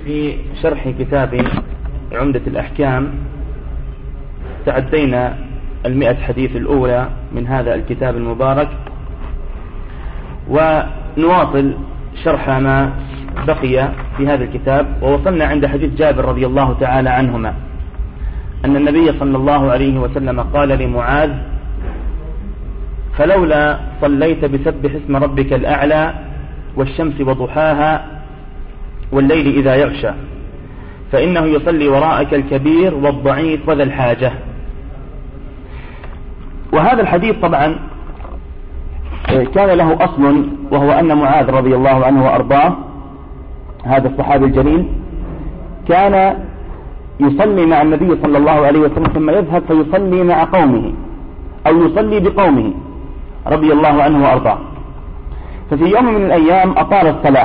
في شرح كتاب عمدة الأحكام تعدينا 100 حديث الأولى من هذا الكتاب المبارك، ونواصل شرح ما بقي في هذا الكتاب. ووصلنا عند حديث جابر رضي الله تعالى عنهما أن النبي صلى الله عليه وسلم قال لمعاذ: فلولا صليت بسبح اسم ربك الأعلى والشمس وضحاها والليل إذا يغشى فإنه يصلي وراءك الكبير والضعيف وذا الحاجة. وهذا الحديث طبعا كان له أصل، وهو أن معاذ رضي الله عنه وأرضاه هذا الصحابي الجليل كان يصلي مع النبي صلى الله عليه وسلم ثم يذهب فيصلي مع قومه أو يصلي بقومه رضي الله عنه وأرضاه. ففي يوم من الأيام أطال الصلاة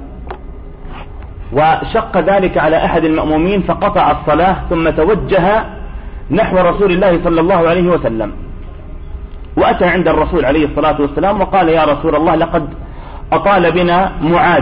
وشق ذلك على أحد المأمومين فقطع الصلاة ثم توجه نحو رسول الله صلى الله عليه وسلم، وأتى عند الرسول عليه الصلاة والسلام وقال: يا رسول الله، لقد أطال بنا معاذ.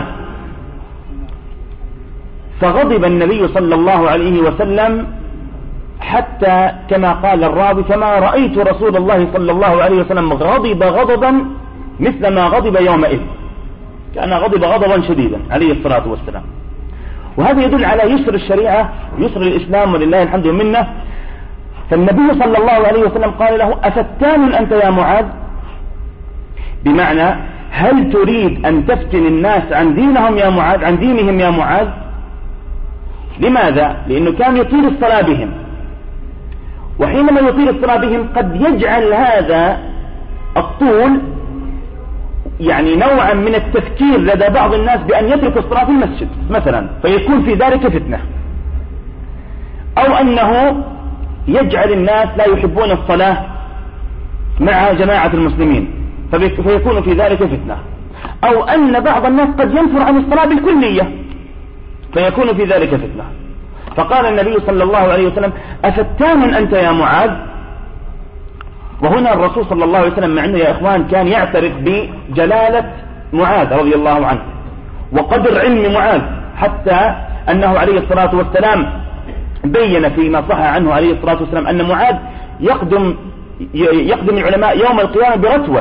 فغضب النبي صلى الله عليه وسلم حتى كما قال الراوي: كما رأيت رسول الله صلى الله عليه وسلم غضب غضبا مثل ما غضب يومئذ، كان غضب غضبا شديدا عليه الصلاة والسلام. وهذا يدل على يسر الشريعة، يسر الإسلام ولله الحمد منه. فالنبي صلى الله عليه وسلم قال له: أفتان أنت يا معاذ؟ بمعنى هل تريد أن تفتن الناس عن دينهم يا معاذ، عن دينهم يا معاذ؟ لماذا؟ لأنه كان يطيل الصلاة بهم، وحينما يطيل الصلاة بهم قد يجعل هذا الطول يعني نوعا من التفكير لدى بعض الناس بأن يتركوا الصلاة في المسجد مثلا، فيكون في ذلك فتنة، أو أنه يجعل الناس لا يحبون الصلاة مع جماعة المسلمين فيكون في ذلك فتنة، أو أن بعض الناس قد ينفر عن الصلاة بالكلية فيكون في ذلك فتنة. فقال النبي صلى الله عليه وسلم: أفتان أنت يا معاذ؟ وهنا الرسول صلى الله عليه وسلم مع أنه يا إخوان كان يعترف بجلالة معاذ رضي الله عنه وقدر علم معاذ، حتى أنه عليه الصلاة والسلام بين فيما صح عنه عليه الصلاة والسلام أن معاذ يقدم العلماء يوم القيامة برتوة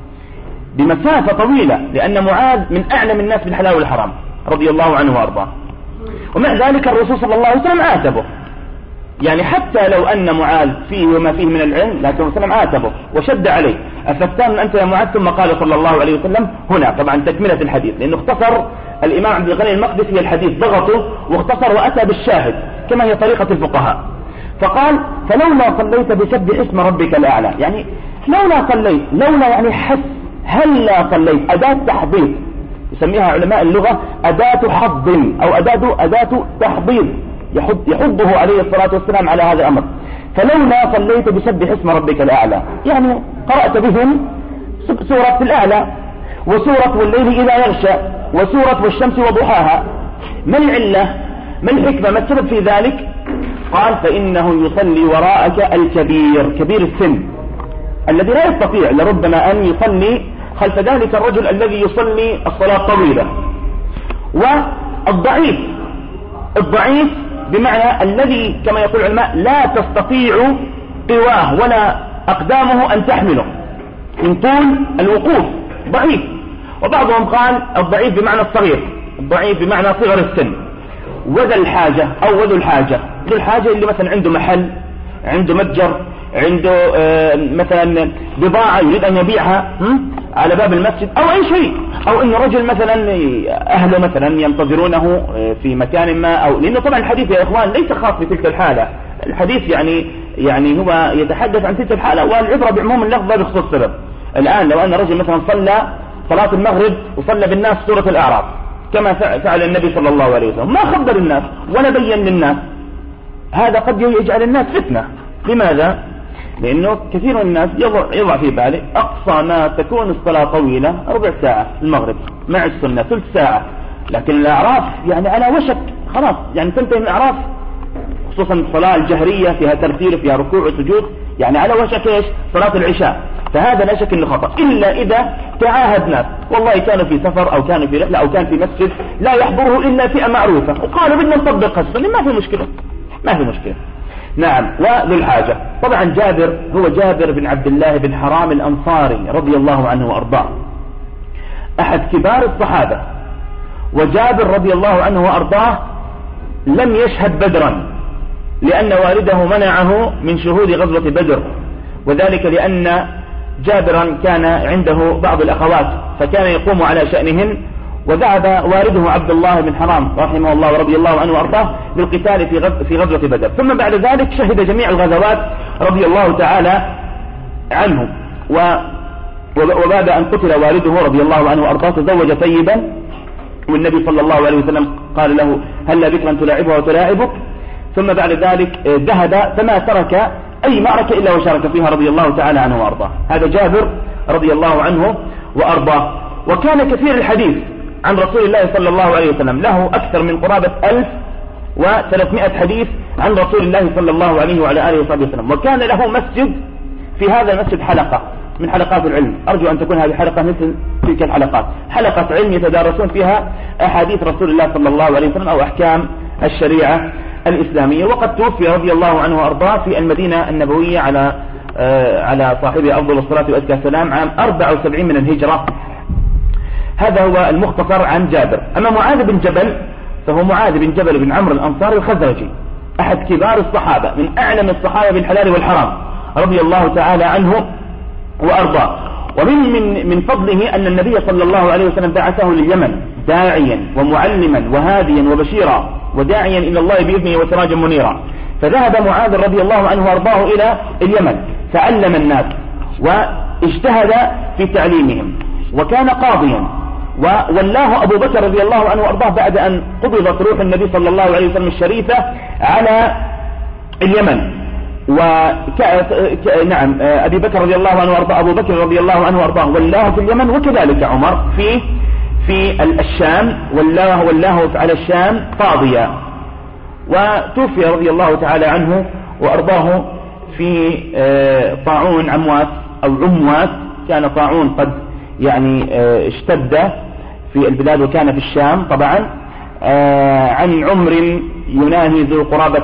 بمسافة طويلة، لأن معاذ من أعلم الناس بالحلال والحرام رضي الله عنه وأرضاه. ومع ذلك الرسول صلى الله عليه وسلم عاتبه، يعني حتى لو أن معاذ فيه وما فيه من العلم لكن وسلم عاتبه وشد عليه: أفتان أنت يا معاذ؟ ثم قال صلى الله عليه وسلم هنا طبعا تكملة الحديث، لأنه اختصر الإمام عبد الغني المقدسي الحديث، ضغطه واختصر وأتى بالشاهد كما هي طريقة الفقهاء. فقال: فلولا صليت بسبح اسم ربك الأعلى، يعني لولا صليت، لولا يعني حس، هلا صليت، أداة تحضيض يسميها علماء اللغة أداة حض أو أداة تحضيض، يحضه عليه الصلاة والسلام على هذا الأمر. فلولا صليت بسبح اسم ربك الأعلى، يعني قرأت بهم سورة الأعلى وسورة والليل إذا يغشى وسورة والشمس وضحاها. ما العلة؟ ما الحكمة؟ ما السبب في ذلك؟ قال: فإنه يصلي وراءك الكبير، كبير السن الذي لا يستطيع لربما أن يصلي خلف ذلك الرجل الذي يصلي الصلاة طويلة. والضعيف، الضعيف بمعنى الذي كما يقول العلماء لا تستطيع قواه ولا أقدامه أن تحمله من طول الوقوف، ضعيف. وبعضهم قال الضعيف بمعنى الصغير، الضعيف بمعنى صغر السن. وذا الحاجة أو وذو الحاجة، ذو الحاجة اللي مثلا عنده محل، عنده متجر، عنده مثلا بضاعة يريد أن يبيعها على باب المسجد أو أي شيء، أو أن رجل مثلا أهله مثلا ينتظرونه في مكان ما، أو لأنه طبعا الحديث يا إخوان ليس خاص بتلك الحالة، الحديث يعني هو يتحدث عن تلك الحالة، والعبرة بعموم اللفظ بخصوص السبب. الآن لو أن رجل مثلا صلى صلاة المغرب وصلى بالناس سورة الأعراف كما فعل النبي صلى الله عليه وسلم، ما خبر الناس ولا بين للناس، هذا قد يجعل الناس فتنة. لماذا؟ لأنه كثير من الناس يضع في باله أقصى ما تكون الصلاة طويلة ربع ساعة، المغرب مع السنة ثلث ساعة، لكن الأعراف يعني على وشك خلاص يعني تنتهي من الأعراف، خصوصا الصلاة الجهرية فيها ترتيل فيها ركوع وسجود، يعني على وشك ايش؟ صلاة العشاء. فهذا لا شك انه خطأ، إلا إذا تعاهد ناس والله كانوا في سفر أو كانوا في رحلة أو كان في مسجد لا يحضره إلا فئة معروفة وقالوا بدنا نطبق السنة، ما في مشكلة، ما في مشكلة. نعم. وذو الحاجة طبعا جابر هو جابر بن عبد الله بن حرام الأنصاري رضي الله عنه وأرضاه، أحد كبار الصحابة. وجابر رضي الله عنه وأرضاه لم يشهد بدرا لأن والده منعه من شهود غزوة بدر، وذلك لأن جابرا كان عنده بعض الأخوات فكان يقوم على شأنهن، وذهب والده عبد الله بن حرام رحمه الله ورضي الله عنه وأرضاه للقتال في غزوة بدر. ثم بعد ذلك شهد جميع الغزوات رضي الله تعالى عنه. وبعد أن قتل والده رضي الله عنه وأرضاه تزوج طيبا، والنبي صلى الله عليه وسلم قال له هل بكرا تلاعبها وتلاعبك؟ ثم بعد ذلك ذهب فما ترك أي معركة إلا وشارك فيها رضي الله تعالى عنه وأرضاه. هذا جابر رضي الله عنه وأرضاه. وكان كثير الحديث عن رسول الله صلى الله عليه وسلم، له أكثر من قرابة 1300 حديث عن رسول الله صلى الله عليه وعلى آله وصحبه وسلم. وكان له مسجد، في هذا المسجد حلقة من حلقات العلم، أرجو أن تكون هذه حلقة مثل تلك الحلقات، حلقة علم يتدارسون فيها أحاديث رسول الله صلى الله عليه وسلم أو أحكام الشريعة الإسلامية. وقد توفي رضي الله عنه وأرضاه في المدينة النبوية على صاحبه أفضل الصلاة وأزكى السلام عام 74 من الهجرة. هذا هو المختصر عن جابر. أما معاذ بن جبل فهو معاذ بن جبل بن عمرو الأنصاري الخزرجي، أحد كبار الصحابة من أعلم الصحابة بالحلال والحرام رضي الله تعالى عنه وأرضاه. ومن فضله أن النبي صلى الله عليه وسلم بعثه لليمن داعيا ومعلما وهاديا وبشيرا وداعيا إلى الله بإذنه وسراجا منيرا. فذهب معاذ رضي الله عنه وأرضاه إلى اليمن فعلم الناس واجتهد في تعليمهم وكان قاضيا. وولاه أبو بكر رضي الله عنه وأرضاه بعد أن قبضت روح النبي صلى الله عليه وسلم الشريفة على اليمن. نعم أبي بكر رضي الله عنه وأرضاه، أبو بكر رضي الله عنه وأرضاه ولاه في اليمن، وكذلك عمر في الشام ولاه على الشام قاضيا. وتوفي رضي الله تعالى عنه وأرضاه في طاعون عمواس أو عمواس، كان طاعون قد يعني اشتد في البلاد وكان في الشام طبعا، عن عمر يناهي ذو قرابة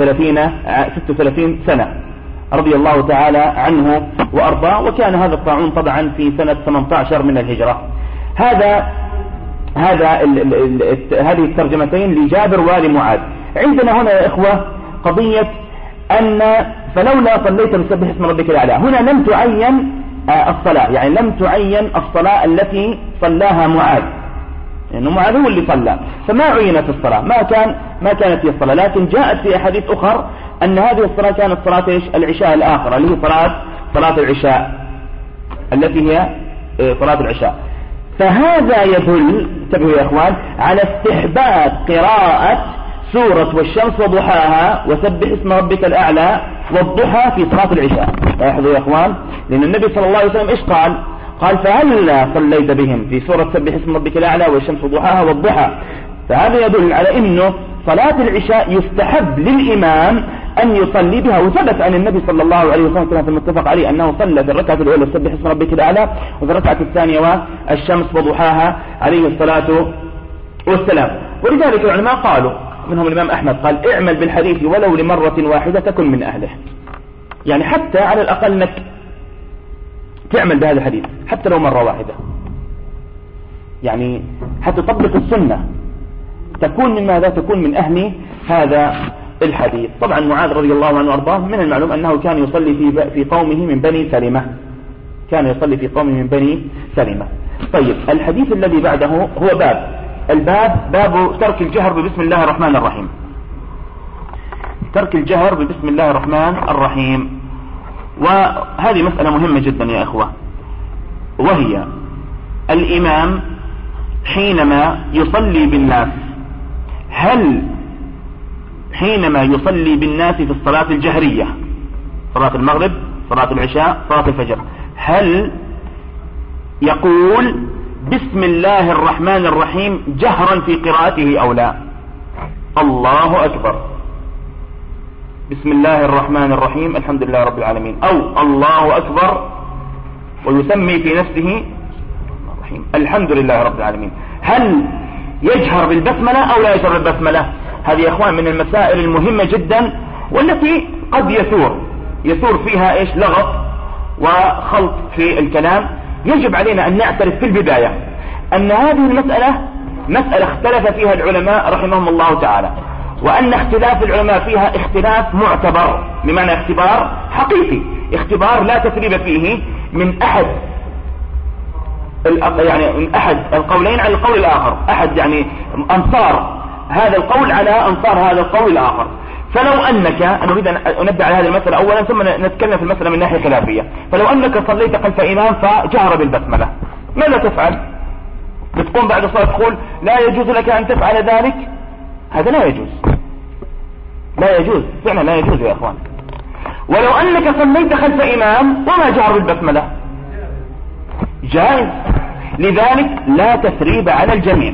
36 سنة رضي الله تعالى عنه وأرضاه. وكان هذا الطاعون طبعا في سنة 18 من الهجرة. هذه الترجمتين لجابر ولمعاذ. عندنا هنا يا إخوة قضية أن فلولا صليت بسبح اسم ربك الأعلى، هنا لم تعين الصلاة، يعني لم تعين الصلاة التي صلاها معاذ، لأنه معاذ هو اللي صلى، فما عينت الصلاة، ما كانت هي الصلاة. لكن جاءت في أحاديث أخر أن هذه الصلاة كانت صلاة العشاء الآخرة، اللي هي صلاة العشاء التي هي صلاة العشاء. فهذا يدل، انتبهوا يا إخوان، على استحباب قراءة سورة والشمس وضحاها وسبح اسم ربك الأعلى والضحى في صلاة العشاء. لاحظوا يا إخوان، لأن النبي صلى الله عليه وسلم إيش قال فهلا صليت بهم في سورة سبح اسم ربك الأعلى والشمس وضحاها والضحى. فهذا يدل على أنه صلاة العشاء يستحب للإمام أن يصلي بها. وثبت عن النبي صلى الله عليه وسلم كما في المتفق عليه أنه صلى في الركعة الأولى سبح اسم ربك الأعلى، وفي الركعة الثانية والشمس وضحاها عليه الصلاة والسلام. ولذلك العلماء قالوا، منهم الإمام أحمد قال اعمل بالحديث ولو لمرة واحدة تكن من أهله، يعني حتى على الأقل أنك تعمل بهذا الحديث حتى لو مرة واحدة، يعني حتى تطبق السنة تكون من ماذا؟ تكون من أهل هذا الحديث. طبعا معاذ رضي الله عنه وأرضاه من المعلوم أنه كان يصلي في قومه من بني سلمة، كان يصلي في قومه من بني سلمة. طيب الحديث الذي بعده هو باب ترك الجهر ببسم الله الرحمن الرحيم. ترك الجهر ببسم الله الرحمن الرحيم، وهذه مسألة مهمة جدا يا إخوة، وهي الإمام حينما يصلي بالناس، هل حينما يصلي بالناس في الصلاة الجهرية، صلاة المغرب، صلاة العشاء، صلاة الفجر، هل يقول بسم الله الرحمن الرحيم جهرا في قراءته أو لا؟ الله أكبر، بسم الله الرحمن الرحيم الحمد لله رب العالمين، أو الله أكبر ويسمي في نفسه الحمد لله رب العالمين، هل يجهر بالبسملة أو لا يجهر بالبسملة؟ هذه يا إخوان من المسائل المهمة جدا، والتي قد يثور فيها إيش لغط وخلط في الكلام. يجب علينا أن نعترف في البداية أن هذه المسألة مسألة اختلف فيها العلماء رحمهم الله تعالى، وأن اختلاف العلماء فيها اختلاف معتبر، بمعنى اختبار حقيقي، اختبار لا تثريب فيه من أحد القولين على القول الآخر، أحد يعني أنصار هذا القول على أنصار هذا القول الآخر. فلو أنك، أنا أريد أن أنبه على هذه المسألة أولا ثم نتكلم في المسألة من ناحية خلافية. فلو أنك صليت خلف إمام فجهر بالبسملة، ماذا تفعل؟ بتقوم بعد الصلاة تقول لا يجوز لك أن تفعل ذلك؟ هذا لا يجوز، لا يجوز فعلا، لا يجوز يا أخوان. ولو أنك صليت خلف إمام وما جهر بالبسملة جائز، لذلك لا تثريب على الجميع.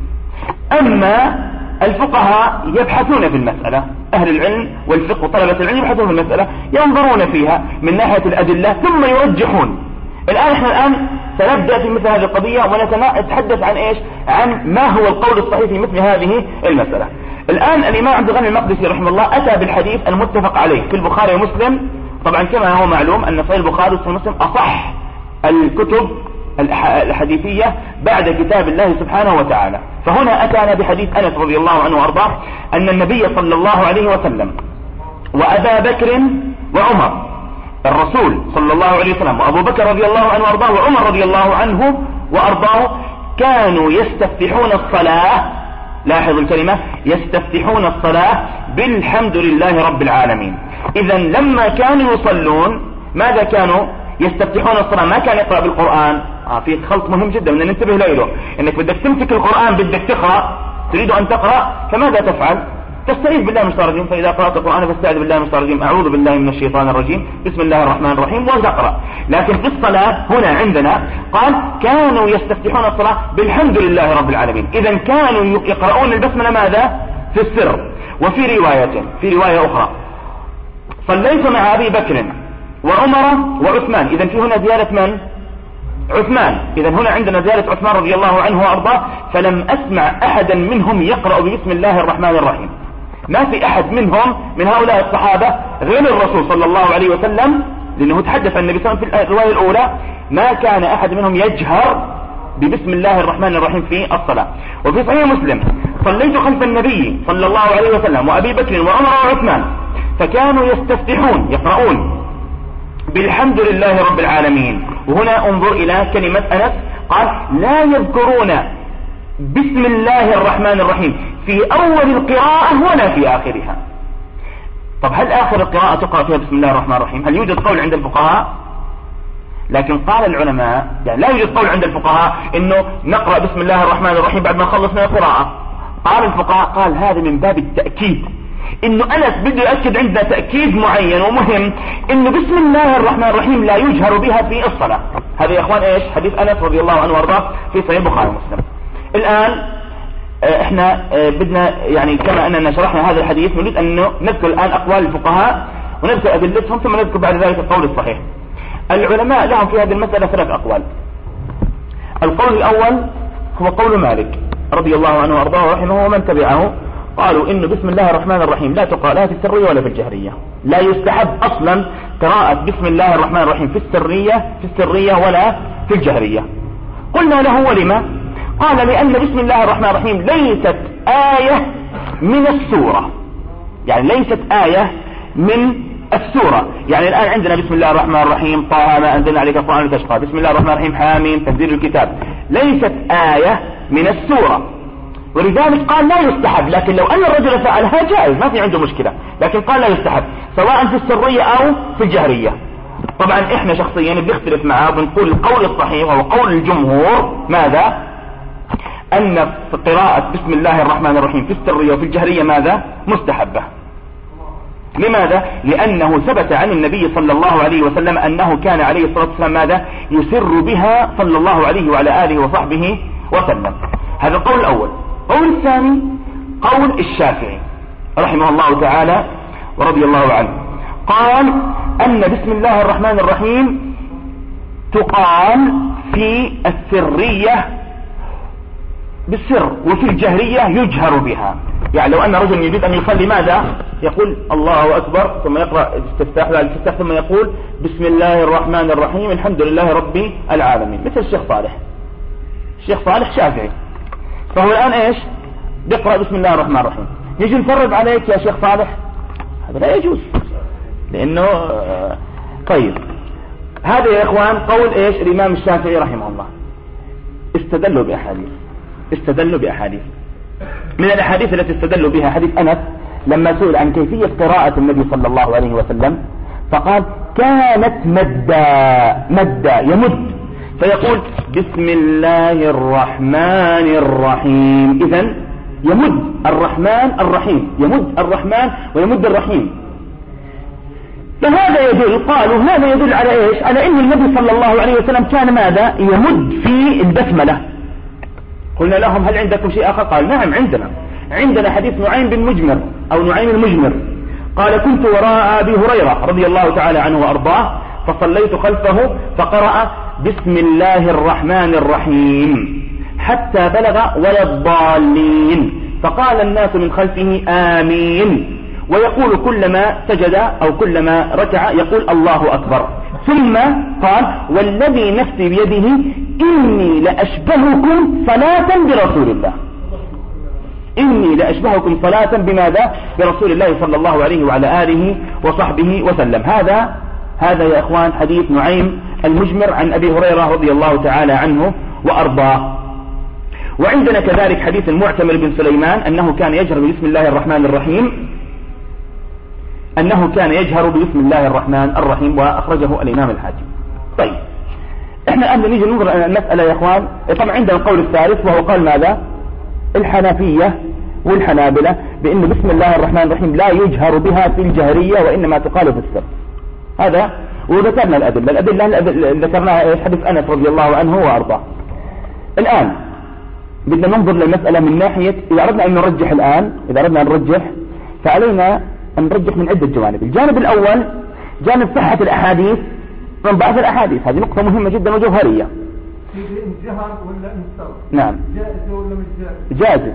أما الفقهاء يبحثون في المسألة، أهل العلم والفقه وطلبة العلم يبحثون في المسألة، ينظرون فيها من ناحية الأدلة ثم يرجحون. احنا الآن سنبدأ في مثل هذه القضية ونتحدث عن إيش؟ عن ما هو القول الصحيح في مثل هذه المسألة. الآن الإمام عبد الغني المقدسي رحمه الله أتى بالحديث المتفق عليه في البخاري ومسلم. طبعا كما هو معلوم أن صحيح البخاري وصحيح مسلم أصح الكتب الحديثية بعد كتاب الله سبحانه وتعالى. فهنا أتانا بحديث أنس رضي الله عنه وأرضاه أن النبي صلى الله عليه وسلم وأبا بكر وعمر، الرسول صلى الله عليه وسلم وأبو بكر رضي الله عنه وأرضاه وعمر رضي الله عنه وأرضاه كانوا يستفتحون الصلاة، لاحظوا الكلمة، يستفتحون الصلاة بالحمد لله رب العالمين. إذا لما كانوا يصلون ماذا كانوا يستفتحون الصلاة؟ ما كان يقرأ بالقرآن. في خلط مهم جدا ان ننتبه له، انك بدك تمسك القرآن بدك تقرأ، تريد ان تقرأ، فماذا تفعل؟ تستعيذ بالله من الشيطان الرجيم، فإذا قرأت القرآن فاستعذ بالله من الشيطان الرجيم، أعوذ بالله من الشيطان الرجيم، بسم الله الرحمن الرحيم، وتقرأ. لكن في الصلاة هنا عندنا قال كانوا يستفتحون الصلاة بالحمد لله رب العالمين. إذا كانوا يقرؤون البسملة ماذا؟ في السر. وفي رواية أخرى صليت مع أبي بكر وعمر وعثمان، إذا في هنا زيادة من؟ عثمان. إذا هنا عندنا زيادة عثمان رضي الله عنه وأرضاه، فلم أسمع أحدا منهم يقرأ بسم الله الرحمن الرحيم. ما في أحد منهم من هؤلاء الصحابة غير الرسول صلى الله عليه وسلم، لأنه تحدث عن النبي صلى الله عليه وسلم في الرواية الأولى ما كان أحد منهم يجهر ببسم الله الرحمن الرحيم في الصلاة. وفي صحيح مسلم صليت خلف النبي صلى الله عليه وسلم وأبي بكر وعمر وعثمان فكانوا يستفتحون يقرؤون بالحمد لله رب العالمين. وهنا انظر إلى كلمة أنس، قال لا يذكرون بسم الله الرحمن الرحيم في أول القراءة ولا في آخرها. طب هل آخر القراءة تقرأ فيها بسم الله الرحمن الرحيم؟ هل يوجد قول عند الفقهاء؟ لكن قال العلماء يعني لا يوجد قول عند الفقهاء انه نقرأ بسم الله الرحمن الرحيم بعد ما نخلص من القراءة. قال الفقهاء قال هذا من باب التأكيد، انه أنس بده يأكد عندنا تأكيد معين ومهم انه بسم الله الرحمن الرحيم لا يجهر بها في الصلاة. هذا يا اخوان ايش؟ حديث أنس رضي الله عنه وارضاه في صحيح البخاري ومسلم. الآن احنا بدنا يعني كما اننا شرحنا هذا الحديث نريد ان نذكر الآن اقوال الفقهاء ونذكر ادلتهم ثم نذكر بعد ذلك القول الصحيح. العلماء لهم في هذه المسألة 3 أقوال. القول الأول هو قول مالك رضي الله عنه وارضاه ورحمه ومن تبعه، قالوا إنه بسم الله الرحمن الرحيم لا تقرأ لا في السرية ولا في الجهرية، لا يستحب أصلا قراءة بسم الله الرحمن الرحيم في السرية ولا في الجهرية. قلنا له ولما؟ قال لأن بسم الله الرحمن الرحيم ليست آية من السورة، يعني ليست آية من السورة. يعني الآن عندنا بسم الله الرحمن الرحيم طه ما أنزلنا عليك القرآن لتشقى، بسم الله الرحمن الرحيم حاميم تنزيل الكتاب، ليست آية من السورة، ولذلك قال لا يستحب. لكن لو أن الرجل فعلها جائز ما في عنده مشكلة، لكن قال لا يستحب سواء في السرية أو في الجهرية. طبعا احنا شخصيا بنختلف معه بنقول القول الصحيح وهو قول الجمهور ماذا؟ أن قراءة بسم الله الرحمن الرحيم في السرية وفي الجهرية ماذا؟ مستحبة. لماذا؟ لأنه ثبت عن النبي صلى الله عليه وسلم أنه كان عليه الصلاة والسلام ماذا؟ يسر بها صلى الله عليه وعلى آله وصحبه وسلم. هذا القول الأول. القول الثاني قول الشافعي رحمه الله تعالى ورضي الله عنه، قال أن بسم الله الرحمن الرحيم تقال في السرية بالسر، وفي الجهرية يجهر بها. يعني لو أن رجل يريد أن يصلي ماذا يقول؟ الله أكبر، ثم يقرأ الاستفتاح، بعد الاستفتاح ثم يقول بسم الله الرحمن الرحيم الحمد لله رب العالمين، مثل الشيخ صالح. الشيخ صالح شافعي، فهو الآن إيش؟ يقرأ بسم الله الرحمن الرحيم. يجي نفرض عليك يا شيخ صالح، هذا لا يجوز، لأنه طيب. هذا يا إخوان قول إيش؟ الإمام الشافعي رحمه الله. استدلوا بأحاديث من الأحاديث التي استدلوا بها حديث أنس لما سئل عن كيفية قراءة النبي صلى الله عليه وسلم، فقال كانت مدا يمد، فيقول بسم الله الرحمن الرحيم. إذن يمد الرحمن الرحيم، يمد الرحمن ويمد الرحيم. فهذا يدل، قالوا هذا يدل على إيش؟ على أن النبي صلى الله عليه وسلم كان ماذا؟ يمد في البسملة. قلنا لهم هل عندكم شيء آخر؟ قال نعم عندنا حديث نعيم بن مجمر أو نعيم المجمر، قال كنت وراء أبي هريرة رضي الله تعالى عنه وأرضاه فصليت خلفه فقرأ بسم الله الرحمن الرحيم حتى بلغ ولا الضالين، فقال الناس من خلفه آمين، ويقول كلما سجد أو كلما ركع يقول الله أكبر، ثم قال والذي نفسي بيده إني لأشبهكم صلاة برسول الله، إني لأشبهكم صلاة بماذا؟ برسول الله صلى الله عليه وعلى آله وصحبه وسلم. هذا يا إخوان حديث نعيم المجمر عن أبي هريرة رضي الله تعالى عنه وأرضاه. وعندنا كذلك حديث المعتمر بن سليمان أنه كان يجهر بسم الله الرحمن الرحيم، وأخرجه الإمام الحاكم. طيب احنا الآن نيجي ننظر إلى المسألة يا إخوان. طبعا عندنا القول الثالث وهو قال ماذا؟ الحنفية والحنابلة بأن بسم الله الرحمن الرحيم لا يجهر بها في الجهرية وإنما تقال في السر. هذا وذكرنا الأدلة ذكرناها إيش؟ حديث أنس رضي الله عنه وأرضاه. الآن بدنا ننظر للمسألة من ناحية، إذا أردنا أن نرجح الآن، فعلينا أن نرجح من عدة جوانب. الجانب الأول جانب صحة الأحاديث من ضعف الأحاديث، هذه نقطة مهمة جدا وجوهرية. جهر ولا انسر؟ نعم جائزة ولا مش جائزة؟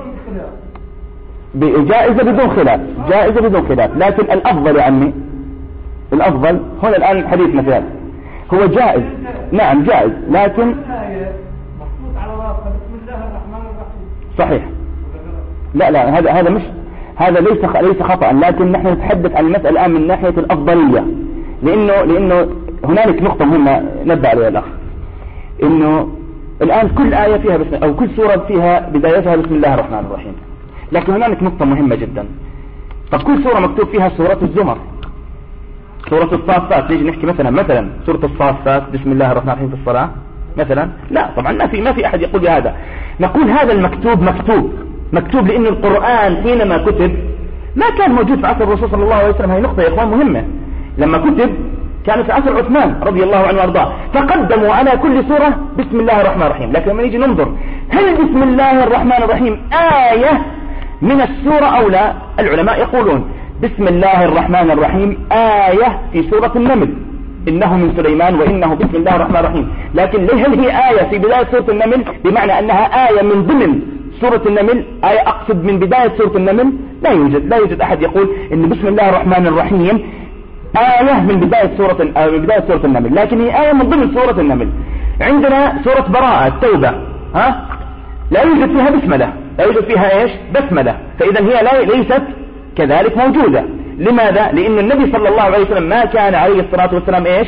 جائزة بدون خلاف، لكن الأفضل يا عمي، الأفضل هنا الآن حديثنا في هذا هو جائز. نعم جائز، لكن محطوط على راسها بسم الله الرحمن الرحيم. صحيح. لا هذا مش، هذا ليس خطأ، لكن نحن نتحدث عن المسألة الآن من ناحية الأفضلية، لأنه هنالك نقطة مهمة نبه عليها الأخ، إنه الآن كل آية فيها أو كل سورة فيها بدايتها بسم الله الرحمن الرحيم، لكن هنالك نقطة مهمة جدا. طب كل سورة مكتوب فيها سورة الزمر، سورة الصافات، نيجي نحكي مثلا سورة الصافات بسم الله الرحمن الرحيم في الصلاة مثلا؟ لا طبعا ما في أحد يقول بهذا. نقول هذا المكتوب مكتوب لأن القرآن حينما كتب ما كان موجود في عصر الرسول صلى الله عليه وسلم. هذه نقطة يا إخوان مهمة. لما كتب كان في عصر عثمان رضي الله عنه وارضاه، فقدموا على كل سورة بسم الله الرحمن الرحيم. لكن لما نيجي ننظر هل بسم الله الرحمن الرحيم آية من السورة أو لا؟ العلماء يقولون بسم الله الرحمن الرحيم آية في سورة النمل، إنه من سليمان وإنه بسم الله الرحمن الرحيم. لكن هل هي آية في بداية سورة النمل بمعنى أنها آية من ضمن سورة النمل؟ آية أقصد من بداية سورة النمل؟ لا يوجد أحد يقول إن بسم الله الرحمن الرحيم آية من بداية سورة النمل، لكن هي آية من ضمن سورة النمل. عندنا سورة براءة التوبة، لا يوجد فيها بسملة، لا يوجد فيها إيش؟ بسملة، فإذا هي ليست كذلك موجودة. لماذا؟ لأن النبي صلى الله عليه وسلم ما كان عليه الصلاة والسلام إيش؟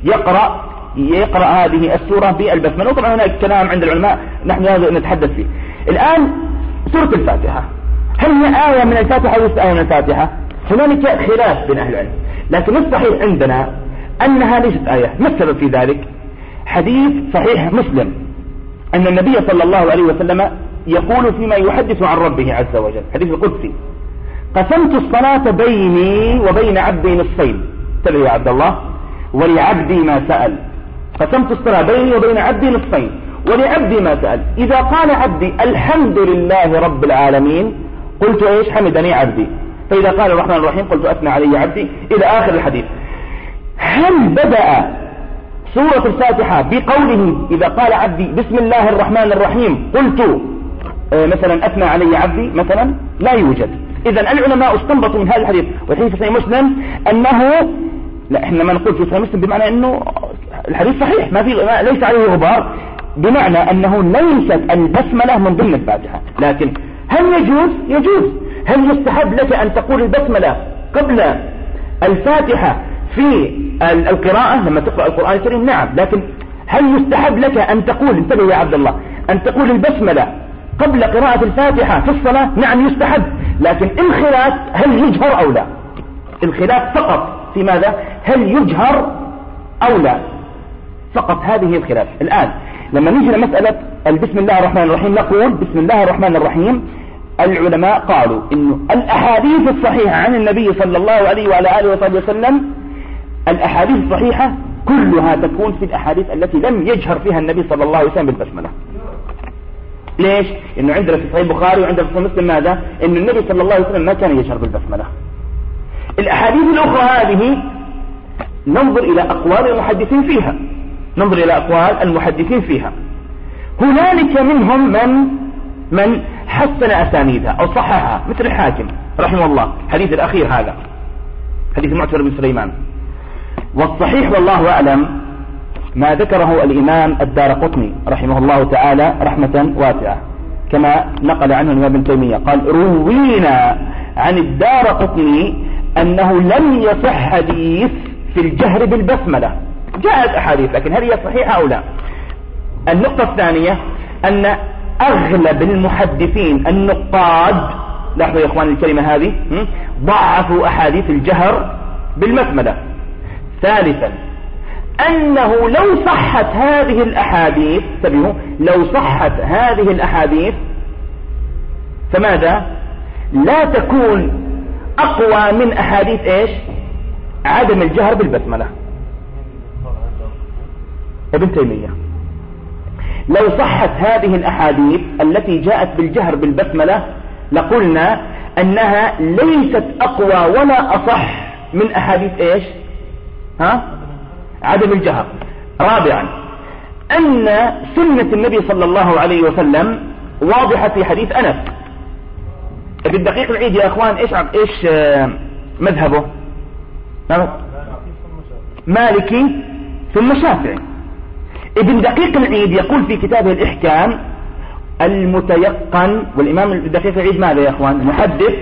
يقرأ هذه السورة بالبسملة. وطبعا هناك كلام عند العلماء نحن نتحدث فيه. الآن سورة الفاتحة، هل هي آية من الفاتحة أو آية من الفاتحة؟ هنالك خلاف بين أهل العلم، لكن الصحيح عندنا أنها ليست آية. ما السبب في ذلك؟ حديث صحيح مسلم أن النبي صلى الله عليه وسلم يقول فيما يحدث عن ربه عز وجل، حديث القدسي: قسمت الصلاة بيني وبين عبدي نصفين، انتبه يا عبد الله، ولعبدي ما سأل. قسمت الصلاة بيني وبين عبدي نصفين ولعبدي ما سأل. إذا قال عبدي الحمد لله رب العالمين قلت إيش؟ حمدني عبدي. فإذا قال الرحمن الرحيم قلت أثنى علي عبدي، إلى آخر الحديث. هل بدأ سورة الفاتحة بقوله إذا قال عبدي بسم الله الرحمن الرحيم قلت مثلا أثنى علي عبدي مثلا، لا يوجد. إذن العلماء استنبطوا من هذا الحديث والحديث في صحيح مسلم أنه، لا احنا ما نقول في صحيح مسلم بمعنى أنه الحديث صحيح ليس عليه غبار، بمعنى أنه ليست البسملة من ضمن الفاتحة. لكن هل يجوز هل يستحب لك أن تقول البسملة قبل الفاتحة في القراءة لما تقرأ القرآن الكريم؟ نعم. لكن هل يستحب لك أن تقول، انتبه يا عبد الله، أن تقول البسملة قبل قراءة الفاتحة في الصلاة؟ نعم يستحب. لكن الخلاف هل يجهر أو لا، الخلاف فقط في ماذا؟ هل يجهر أو لا، فقط هذه الخلاف. الآن لما نيجي لمسألة بسم الله الرحمن الرحيم، نقول بسم الله الرحمن الرحيم العلماء قالوا إنه الأحاديث الصحيحة عن النبي صلى الله عليه وعلى آله وصحبه وسلم، الأحاديث الصحيحة كلها تكون في الأحاديث التي لم يجهر فيها النبي صلى الله عليه وسلم بالبسملة. ليش؟ إنه عندنا في صحيح البخاري وعندنا في مسلم ماذا؟ إنه النبي صلى الله عليه وسلم ما كان يجهر بالبسملة. الأحاديث الأخرى هذه ننظر إلى أقوال المحدثين فيها، هنالك منهم من حسن أسانيدها أو صححها، مثل الحاكم رحمه الله، حديث الأخير هذا حديث المعتمر بن سليمان. والصحيح والله أعلم ما ذكره الإمام الدارقطني رحمه الله تعالى رحمة واسعة، كما نقل عنه الإمام ابن تيمية قال: روينا عن الدارقطني أنه لم يصح حديث في الجهر بالبسملة. جاءت أحاديث، لكن هل هي صحيحة أو لا؟ النقطة الثانية أن أغلب المحدثين النقاد، لاحظوا يا إخوان الكلمة هذه، ضعفوا أحاديث الجهر بالبسملة. ثالثا أنه لو صحت هذه الأحاديث، انتبهوا، لو صحت هذه الأحاديث فماذا؟ لا تكون أقوى من أحاديث إيش؟ عدم الجهر بالبسملة. ابن تيمية: لو صحت هذه الأحاديث التي جاءت بالجهر بالبسملة لقلنا أنها ليست أقوى ولا أصح من أحاديث إيش؟ عدم الجهر. رابعا أن سنة النبي صلى الله عليه وسلم واضحة في حديث أنس. ابن دقيق العيد يا أخوان إيش مذهبه؟ مالكي ثم شافعي. ابن دقيق العيد يقول في كتابه الإحكام: المتيقن. والإمام ابن دقيق العيد ماذا يا أخوان؟ محدث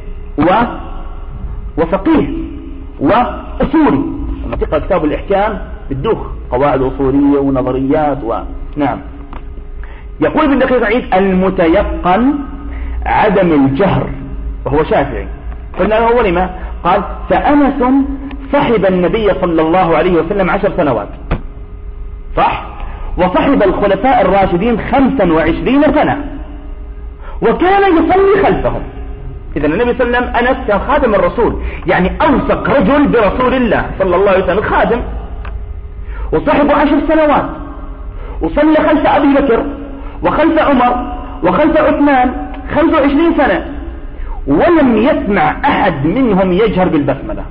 وفقيه وأصولي. لما تقرأ كتاب الإحكام بالدوخ قواعد أصولية ونظريات نعم. يقول ابن دقيق العيد: المتيقن عدم الجهر، وهو شافعي. قلنا له: هو لما؟ قال: فأنس صحب النبي صلى الله عليه وسلم 10 سنوات، صح؟ وصحب الخلفاء الراشدين 25 سنة، وكان يصلي خلفهم. إذا النبي صلى الله عليه وسلم أنس كان خادم الرسول، يعني أوثق رجل برسول الله صلى الله عليه وسلم، خادم، وصحبه 10 سنوات، وصلى خلف أبي بكر وخلف عمر وخلف عثمان 25 سنة، ولم يسمع أحد منهم يجهر بالبسملة.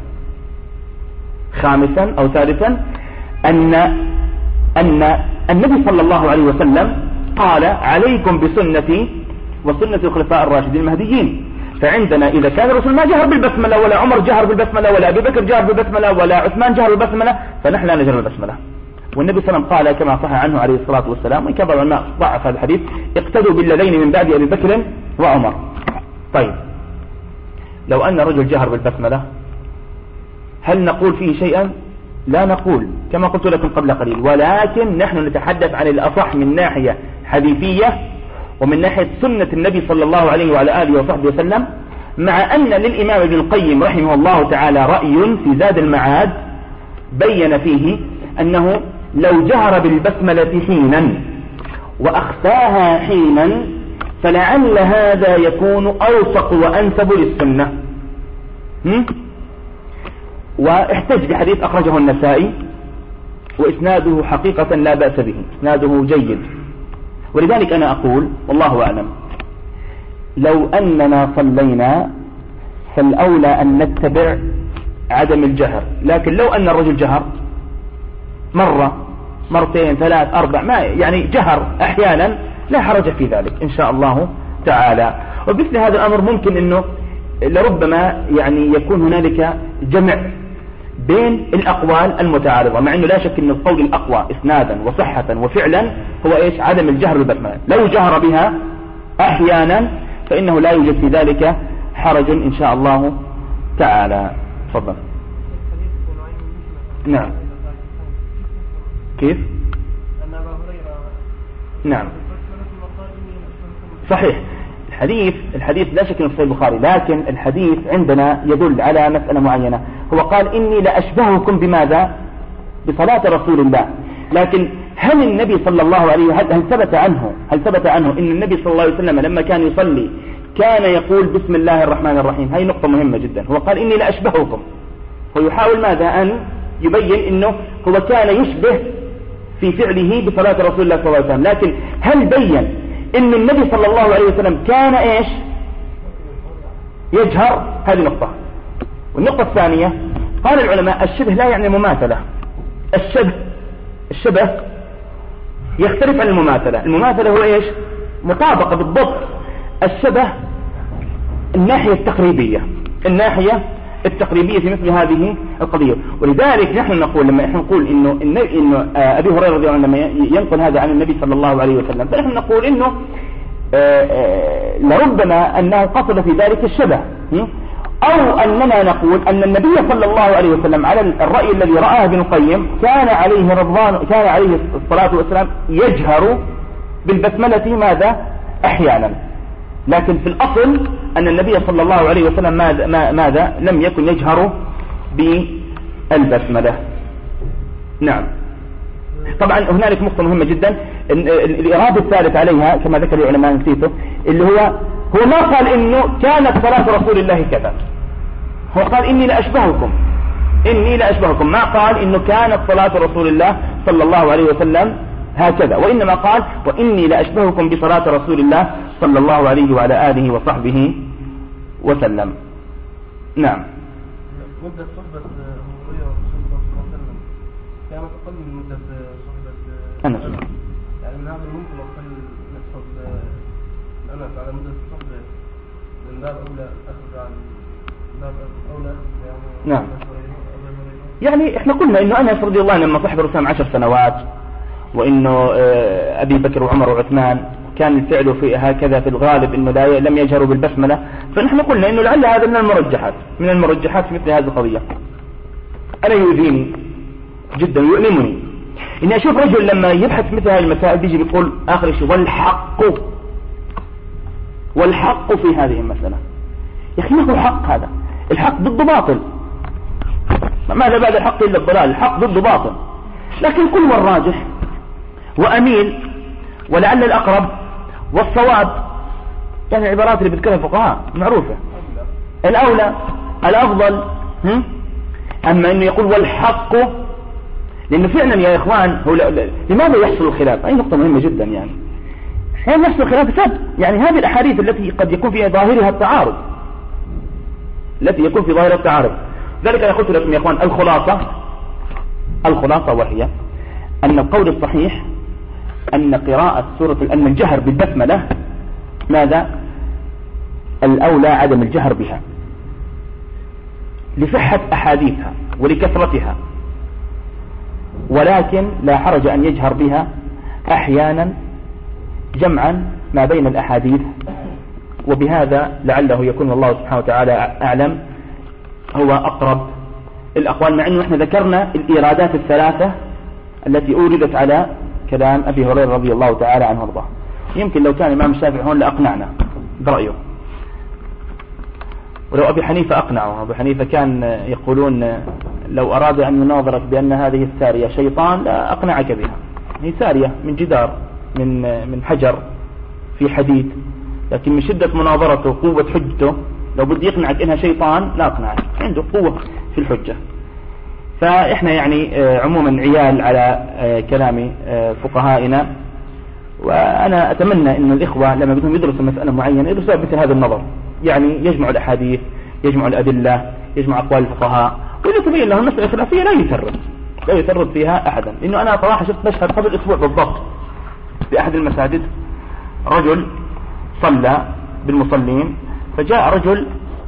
خامسا أو ثالثا أن النبي صلى الله عليه وسلم قال: عليكم بسنتي وسنة الخلفاء الراشدين المهديين. فعندنا إذا كان الرسول ما جهر بالبسملة، ولا عمر جهر بالبسملة، ولا أبي بكر جهر بالبسملة، ولا عثمان جهر بالبسملة، فنحن لا نجهر بالبسملة. والنبي صلى الله عليه وسلم قال كما صح عنه عليه الصلاة والسلام، وإن كان بعض العلماء ضعف هذا الحديث: اقتدوا بالذين من بعد أبي بكر وعمر. طيب، لو أن رجل جهر بالبسملة هل نقول فيه شيئا؟ لا نقول، كما قلت لكم قبل قليل، ولكن نحن نتحدث عن الأصح من ناحية حديثية ومن ناحية سنة النبي صلى الله عليه وعلى آله وصحبه وسلم، مع أن للإمام ابن القيم رحمه الله تعالى رأي في زاد المعاد بين فيه أنه لو جهر بالبسملة حينا وأخفاها حينا فلعل هذا يكون أوثق وأنسب للسنة. واحتج بحديث أخرجه النسائي وإسناده حقيقة لا بأس به، إسناده جيد. ولذلك أنا أقول والله أعلم، لو أننا صلينا فالأولى أن نتبع عدم الجهر، لكن لو أن الرجل جهر مرة مرتين 3 4 ما يعني جهر أحيانا لا حرج في ذلك إن شاء الله تعالى. وبمثل هذا الأمر ممكن أنه لربما يعني يكون هنالك جمع بين الأقوال المتعارضة، مع أنه لا شك أن القول الأقوى إسنادا وصحة وفعلا هو إيش؟ عدم الجهر بالبسملة. لو جهر بها أحيانا فإنه لا يوجد في ذلك حرج إن شاء الله تعالى. تفضل. نعم. كيف؟ نعم صحيح. الحديث لا شك انه في البخاري، لكن الحديث عندنا يدل على مسألة معينة. هو قال إني لأشبهكم بماذا؟ بصلاة رسول الله. لكن هل النبي صلى الله عليه وسلم هل ثبت عنه إن النبي صلى الله عليه وسلم لما كان يصلي كان يقول بسم الله الرحمن الرحيم؟ هاي نقطة مهمة جدا. هو قال إني لأشبهكم، ويحاول ماذا؟ أن يبين إنه هو كان يشبه في فعله بصلاة رسول الله صلى الله عليه وسلم. لكن هل بين إن النبي صلى الله عليه وسلم كان إيش؟ يجهر؟ هذه نقطة. والنقطة الثانية قال العلماء الشبه لا يعني مماثلة. الشبه يختلف عن المماثلة. المماثلة هو إيش؟ مطابقة بالضبط. الشبه الناحية التقريبية في مثل هذه القضية. ولذلك نحن نقول لما نقول إنه أبي هريرة رضي الله عنه لما ينقل هذا عن النبي صلى الله عليه وسلم، فنحن نقول إنه لربما أنه قصد في ذلك الشبه، أو أننا نقول أن النبي صلى الله عليه وسلم على الرأي الذي رآه ابن القيم كان عليه الصلاة والسلام يجهر بالبسملة ماذا؟ أحيانا. لكن في الأصل أن النبي صلى الله عليه وسلم ماذا؟ لم يكن يجهر بالبسملة. نعم. طبعا هنالك نقطة مهمة جدا، الإرادة الثالث عليها كما ذكر العلماء نسيته، اللي هو ما قال إنه كانت صلاة رسول الله كذا، هو قال إني لأشبهكم، ما قال إنه كانت صلاة رسول الله صلى الله عليه وسلم هكذا، وإنما قال وإني لأشبهكم بصلاة رسول الله صلى الله عليه وعلى آله وصحبه وسلم. نعم. مدة صحبة أبو هريرة رسول الله صلى الله عليه وسلم كانت أقل من مدة صحبة أنس. يعني من هذا الممكن نحصل أنس على مدة الصحبة من باب أولى أخذ عن باب أولى يعني. نعم. يعني إحنا قلنا إنه أنس رضي الله عنه لما صحب الرسول 10 سنوات، وإنه أبي بكر وعمر وعثمان كان الفعل في هكذا في الغالب إنه لم يجهروا بالبسملة، فنحن قلنا إنه لعل هذا من المرجحات في مثل هذه القضية. أنا يؤذيني جدا ويؤلمني إني أشوف رجل لما يبحث مثل هذه المسائل بيجي بيقول آخر شيء والحق في هذه المسألة. يا أخي ما هو الحق هذا؟ الحق ضد باطل، ماذا بعد الحق إلا الضلال؟ الحق ضد باطل. لكن كل والراجح وأميل ولعل الأقرب والصواب، يعني العبارات اللي بتذكرها الفقهاء معروفة، الأولى الأفضل. أما أنه يقول والحق، لأنه فعلا يا إخوان هو لماذا يحصل الخلاف؟ أي نقطة مهمة جدا. يعني حين يحصل الخلاف يعني هذه الأحاديث التي قد يكون في ظاهرها التعارض، ذلك أنا قلت لكم يا إخوان الخلاصة وهي أن القول الصحيح أن قراءة أن الجهر بالبسملة ماذا؟ الأولى عدم الجهر بها لصحة أحاديثها ولكثرتها، ولكن لا حرج أن يجهر بها أحيانا جمعا ما بين الأحاديث، وبهذا لعله يكون الله سبحانه وتعالى أعلم هو أقرب الأقوال، مع أنه احنا ذكرنا الإيرادات الثلاثة التي أوردت على كلام أبي هريرة رضي الله تعالى عنه وارضاه. يمكن لو كان الإمام الشافعي هون لأقنعنا برأيه، ولو أبي حنيفة أقنعه. أبي حنيفة كان يقولون لو أراد أن يناظرك بأن هذه السارية شيطان لا أقنعك بها، هي سارية من جدار من حجر في حديد، لكن من شدة مناظرته قوة حجته لو بدي يقنعك إنها شيطان لا أقنعك، عنده قوة في الحجة. فإحنا يعني عموما عيال على كلام فقهائنا، وأنا أتمنى أن الإخوة لما بدهم يدرسوا مسألة معينة يدرسوا مثل هذا النظر، يعني يجمعوا الأحاديث، يجمعوا الأدلة، يجمعوا أقوال الفقهاء، وإذا تبين لهم مسألة خلافية لا يسرب، أو يفرط فيها أحدا. لأنه أنا صراحة شفت مشهد قبل أسبوع بالضبط في أحد المساجد، رجل صلى بالمصلين، فجاء رجل